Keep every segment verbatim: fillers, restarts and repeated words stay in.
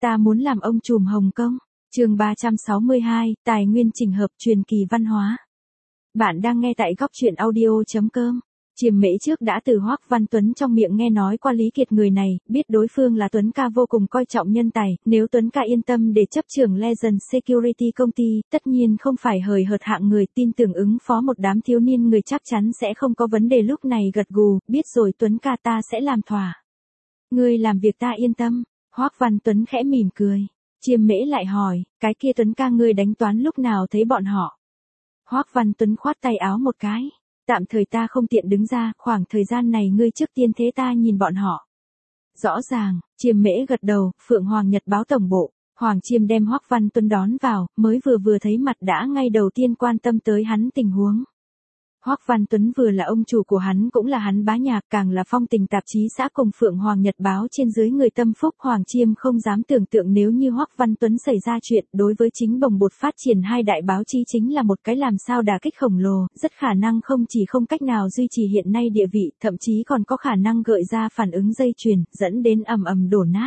Ta muốn làm ông trùm Hồng Kông. Chương ba trăm sáu mươi hai, tài nguyên chỉnh hợp truyền kỳ văn hóa. Bạn đang nghe tại góc truyện audio chấm com. Chiêm Mễ trước đã từ Hoắc Văn Tuấn trong miệng nghe nói qua Lý Kiệt người này, biết đối phương là Tuấn ca vô cùng coi trọng nhân tài, nếu Tuấn ca yên tâm để chấp trưởng Legend Security công ty, tất nhiên không phải hời hợt hạng người, tin tưởng ứng phó một đám thiếu niên người chắc chắn sẽ không có vấn đề. Lúc này gật gù, biết rồi Tuấn ca, ta sẽ làm thỏa. Ngươi làm việc ta yên tâm. Hoắc Văn Tuấn khẽ mỉm cười. Chiêm Mễ lại hỏi, cái kia Tuấn ca ngươi đánh toán lúc nào thấy bọn họ? Hoắc Văn Tuấn khoát tay áo một cái. Tạm thời ta không tiện đứng ra, khoảng thời gian này ngươi trước tiên thế ta nhìn bọn họ. Rõ ràng. Chiêm Mễ gật đầu. Phượng Hoàng Nhật báo tổng bộ. Hoàng Chiêm đem Hoắc Văn Tuấn đón vào, mới vừa vừa thấy mặt đã ngay đầu tiên quan tâm tới hắn tình huống. Hoắc Văn Tuấn vừa là ông chủ của hắn cũng là hắn bá nhạc, càng là phong tình tạp chí xã cùng Phượng Hoàng Nhật báo trên dưới người tâm phúc. Hoàng Chiêm không dám tưởng tượng nếu như Hoắc Văn Tuấn xảy ra chuyện, đối với chính bồng bột phát triển hai đại báo chí chính là một cái làm sao đả kích khổng lồ, rất khả năng không chỉ không cách nào duy trì hiện nay địa vị, thậm chí còn có khả năng gợi ra phản ứng dây chuyền, dẫn đến ầm ầm đổ nát.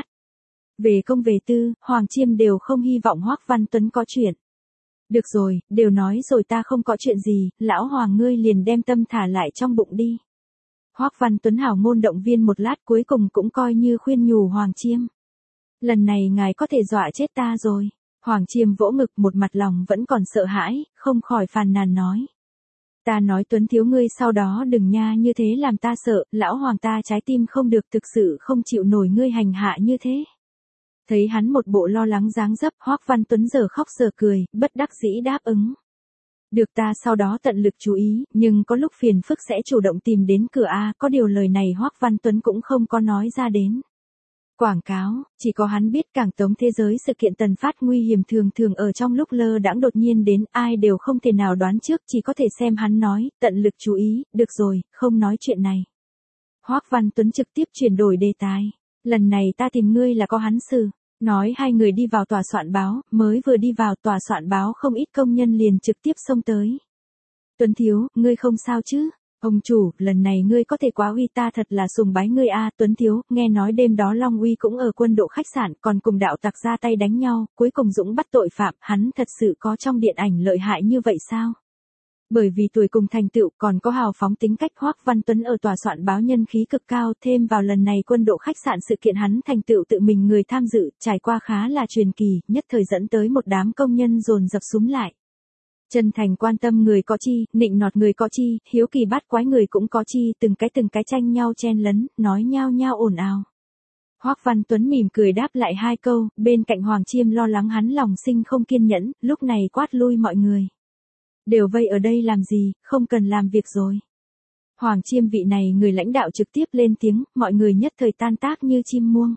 Về công về tư, Hoàng Chiêm đều không hy vọng Hoắc Văn Tuấn có chuyện. Được rồi, đều nói rồi ta không có chuyện gì, lão Hoàng ngươi liền đem tâm thả lại trong bụng đi. Hoắc Văn Tuấn hảo ngôn động viên một lát, cuối cùng cũng coi như khuyên nhủ Hoàng Chiêm. Lần này ngài có thể dọa chết ta rồi. Hoàng Chiêm vỗ ngực, một mặt lòng vẫn còn sợ hãi, không khỏi phàn nàn nói. Ta nói Tuấn thiếu ngươi sau đó đừng nha như thế làm ta sợ, lão Hoàng ta trái tim không được, thực sự không chịu nổi ngươi hành hạ như thế. Thấy hắn một bộ lo lắng dáng dấp, Hoắc Văn Tuấn giờ khóc giờ cười, bất đắc dĩ đáp ứng. Được, ta sau đó tận lực chú ý, nhưng có lúc phiền phức sẽ chủ động tìm đến cửa a. Có điều lời này Hoắc Văn Tuấn cũng không có nói ra đến. Quảng cáo, chỉ có hắn biết, cảng tống thế giới sự kiện tần phát nguy hiểm thường thường ở trong lúc lơ đãng đột nhiên đến, ai đều không thể nào đoán trước, chỉ có thể xem hắn nói, tận lực chú ý. Được rồi, không nói chuyện này. Hoắc Văn Tuấn trực tiếp chuyển đổi đề tài. Lần này ta tìm ngươi là có hắn sự. Nói hai người đi vào tòa soạn báo, mới vừa đi vào tòa soạn báo không ít công nhân liền trực tiếp xông tới. Tuấn thiếu, ngươi không sao chứ? Ông chủ, lần này ngươi có thể quá uy, ta thật là sùng bái ngươi a. Tuấn thiếu, nghe nói đêm đó Long Uy cũng ở quân độ khách sạn, còn cùng đạo tặc ra tay đánh nhau, cuối cùng dũng bắt tội phạm, hắn thật sự có trong điện ảnh lợi hại như vậy sao? Bởi vì tuổi cùng thành tựu, còn có hào phóng tính cách, Hoắc Văn Tuấn ở tòa soạn báo nhân khí cực cao, thêm vào lần này quân độ khách sạn sự kiện hắn thành tựu tự mình người tham dự, trải qua khá là truyền kỳ, nhất thời dẫn tới một đám công nhân dồn dập súm lại. Chân thành quan tâm người có chi, nịnh nọt người có chi, hiếu kỳ bắt quái người cũng có chi, từng cái từng cái tranh nhau chen lấn, nói nhao nhao ồn ào. Hoắc Văn Tuấn mỉm cười đáp lại hai câu, bên cạnh Hoàng Chiêm lo lắng hắn lòng sinh không kiên nhẫn, lúc này quát lui mọi người. Đều vây ở đây làm gì, không cần làm việc rồi. Hoàng Chiêm vị này người lãnh đạo trực tiếp lên tiếng, mọi người nhất thời tan tác như chim muông.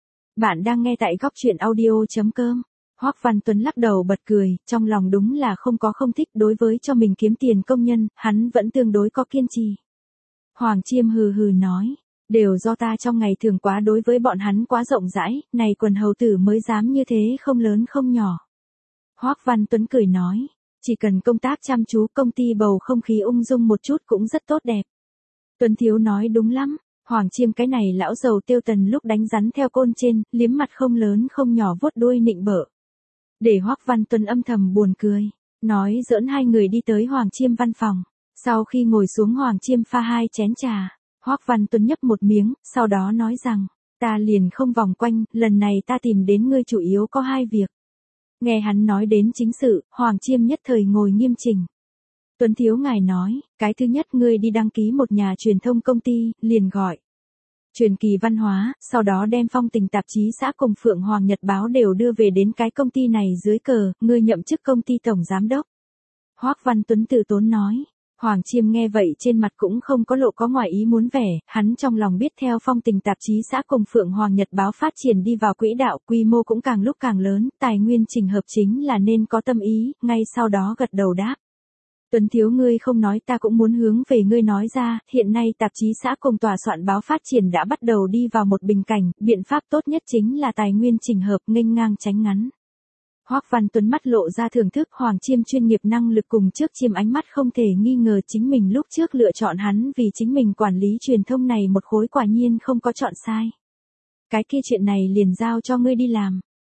Bạn đang nghe tại góc truyện audio chấm com. Hoắc Văn Tuấn lắc đầu bật cười, trong lòng đúng là không có không thích, đối với cho mình kiếm tiền công nhân, hắn vẫn tương đối có kiên trì. Hoàng Chiêm hừ hừ nói, đều do ta trong ngày thường quá đối với bọn hắn quá rộng rãi, này quần hầu tử mới dám như thế không lớn không nhỏ. Hoắc Văn Tuấn cười nói. Chỉ cần công tác chăm chú, công ty bầu không khí ung dung một chút cũng rất tốt đẹp. Tuấn thiếu nói đúng lắm. Hoàng Chiêm cái này lão giàu Tiêu Tần lúc đánh rắn theo côn trên, liếm mặt không lớn không nhỏ vuốt đuôi nịnh bợ. Để Hoắc Văn Tuấn âm thầm buồn cười. Nói giỡn hai người đi tới Hoàng Chiêm văn phòng. Sau khi ngồi xuống Hoàng Chiêm pha hai chén trà. Hoắc Văn Tuấn nhấp một miếng, sau đó nói rằng, ta liền không vòng quanh, lần này ta tìm đến ngươi chủ yếu có hai việc. Nghe hắn nói đến chính sự, Hoàng Chiêm nhất thời ngồi nghiêm chỉnh. Tuấn thiếu ngài nói, cái thứ nhất ngươi đi đăng ký một nhà truyền thông công ty, liền gọi Truyền kỳ văn hóa, sau đó đem phong tình tạp chí xã cùng Phượng Hoàng Nhật báo đều đưa về đến cái công ty này dưới cờ, ngươi nhậm chức công ty tổng giám đốc. Hoắc Văn Tuấn từ tốn nói. Hoàng Chiêm nghe vậy trên mặt cũng không có lộ có ngoài ý muốn vẻ, hắn trong lòng biết theo phong tình tạp chí xã cùng Phượng Hoàng Nhật báo phát triển đi vào quỹ đạo, quy mô cũng càng lúc càng lớn, tài nguyên chỉnh hợp chính là nên có tâm ý, ngay sau đó gật đầu đáp. Tuấn thiếu ngươi không nói ta cũng muốn hướng về ngươi nói ra, hiện nay tạp chí xã cùng tòa soạn báo phát triển đã bắt đầu đi vào một bình cảnh, biện pháp tốt nhất chính là tài nguyên chỉnh hợp, nghênh ngang tránh ngắn. Hoắc Văn Tuấn mắt lộ ra thưởng thức, Hoàng Chiêm chuyên nghiệp năng lực cùng trước Chiêm ánh mắt không thể nghi ngờ chính mình lúc trước lựa chọn hắn vì chính mình quản lý truyền thông này một khối quả nhiên không có chọn sai. Cái kia chuyện này liền giao cho ngươi đi làm.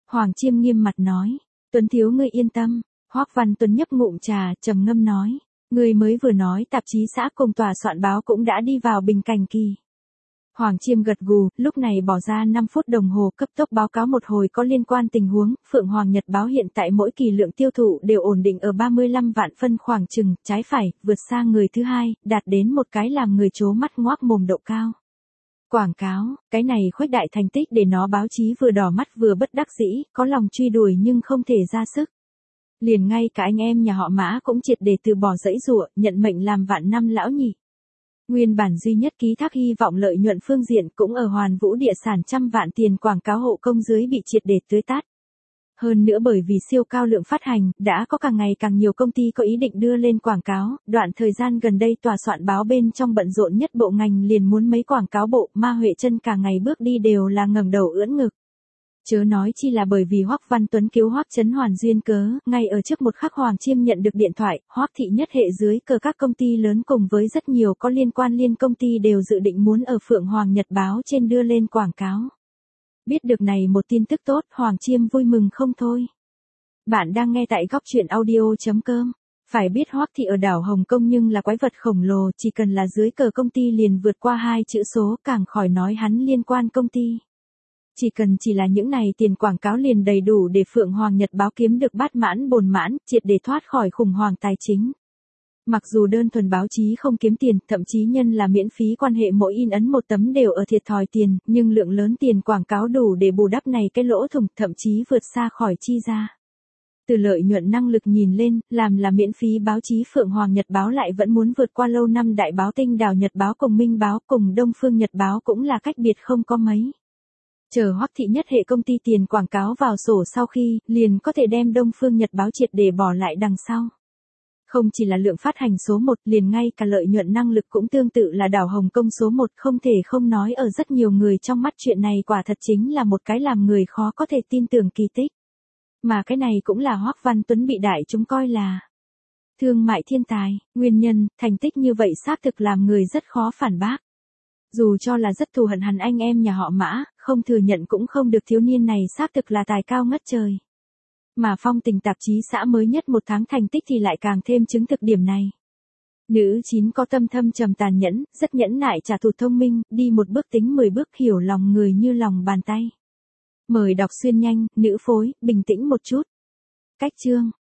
Hoàng Chiêm nghiêm mặt nói. Tuấn thiếu ngươi yên tâm. Hoắc Văn Tuấn nhấp ngụm trà, trầm ngâm nói. Ngươi mới vừa nói tạp chí xã cùng tòa soạn báo cũng đã đi vào bình cảnh kỳ. Hoàng Chiêm gật gù, lúc này bỏ ra năm phút đồng hồ cấp tốc báo cáo một hồi có liên quan tình huống. Phượng Hoàng Nhật báo hiện tại mỗi kỳ lượng tiêu thụ đều ổn định ở ba mươi lăm vạn phân khoảng chừng, trái phải, vượt xa người thứ hai, đạt đến một cái làm người chố mắt ngoác mồm độ cao. Quảng cáo, cái này khuếch đại thành tích để nó báo chí vừa đỏ mắt vừa bất đắc dĩ, có lòng truy đuổi nhưng không thể ra sức. Liền ngay cả anh em nhà họ Mã cũng triệt để từ bỏ dãy dụa, nhận mệnh làm vạn năm lão nhị. Nguyên bản duy nhất ký thác hy vọng lợi nhuận phương diện cũng ở Hoàn Vũ địa sản trăm vạn tiền quảng cáo hộ công dưới bị triệt để tưới tát. Hơn nữa bởi vì siêu cao lượng phát hành, đã có càng ngày càng nhiều công ty có ý định đưa lên quảng cáo, đoạn thời gian gần đây tòa soạn báo bên trong bận rộn nhất bộ ngành liền muốn mấy quảng cáo bộ, Ma Huệ Chân cả ngày bước đi đều là ngẩng đầu ưỡn ngực. Chớ nói chi là bởi vì Hoắc Văn Tuấn cứu Hoắc Chấn Hoàn duyên cớ, ngay ở trước một khắc Hoàng Chiêm nhận được điện thoại, Hoắc thị nhất hệ dưới cờ các công ty lớn cùng với rất nhiều có liên quan liên công ty đều dự định muốn ở Phượng Hoàng Nhật báo trên đưa lên quảng cáo. Biết được này một tin tức tốt, Hoàng Chiêm vui mừng không thôi. Bạn đang nghe tại góc truyện audio chấm com. Phải biết Hoắc thị ở đảo Hồng Kông nhưng là quái vật khổng lồ, chỉ cần là dưới cờ công ty liền vượt qua hai chữ số, càng khỏi nói hắn liên quan công ty. Chỉ cần chỉ là những này tiền quảng cáo liền đầy đủ để Phượng Hoàng Nhật báo kiếm được bát mãn bồn mãn, triệt để thoát khỏi khủng hoảng tài chính. Mặc dù đơn thuần báo chí không kiếm tiền, thậm chí nhân là miễn phí quan hệ mỗi in ấn một tấm đều ở thiệt thòi tiền, nhưng lượng lớn tiền quảng cáo đủ để bù đắp này cái lỗ thủng, thậm chí vượt xa khỏi chi ra. Từ lợi nhuận năng lực nhìn lên, làm là miễn phí báo chí Phượng Hoàng Nhật báo lại vẫn muốn vượt qua lâu năm đại báo Tinh Đào Nhật báo cùng Minh báo cùng Đông Phương Nhật báo cũng là cách biệt không có mấy. Chờ Hoắc thị nhất hệ công ty tiền quảng cáo vào sổ sau khi, liền có thể đem Đông Phương Nhật báo triệt để bỏ lại đằng sau. Không chỉ là lượng phát hành số một, liền ngay cả lợi nhuận năng lực cũng tương tự là đảo Hồng Kông số một, không thể không nói ở rất nhiều người trong mắt chuyện này quả thật chính là một cái làm người khó có thể tin tưởng kỳ tích. Mà cái này cũng là Hoắc Văn Tuấn bị đại chúng coi là thương mại thiên tài, nguyên nhân, thành tích như vậy xác thực làm người rất khó phản bác. Dù cho là rất thù hận hắn anh em nhà họ Mã, không thừa nhận cũng không được, thiếu niên này xác thực là tài cao ngất trời. Mà Phong Tình tạp chí xã mới nhất một tháng thành tích thì lại càng thêm chứng thực điểm này. Nữ chín có tâm thâm trầm tàn nhẫn, rất nhẫn nại trả thù thông minh, đi một bước tính mười bước, hiểu lòng người như lòng bàn tay. Mời đọc xuyên nhanh, nữ phối, bình tĩnh một chút. Cách chương.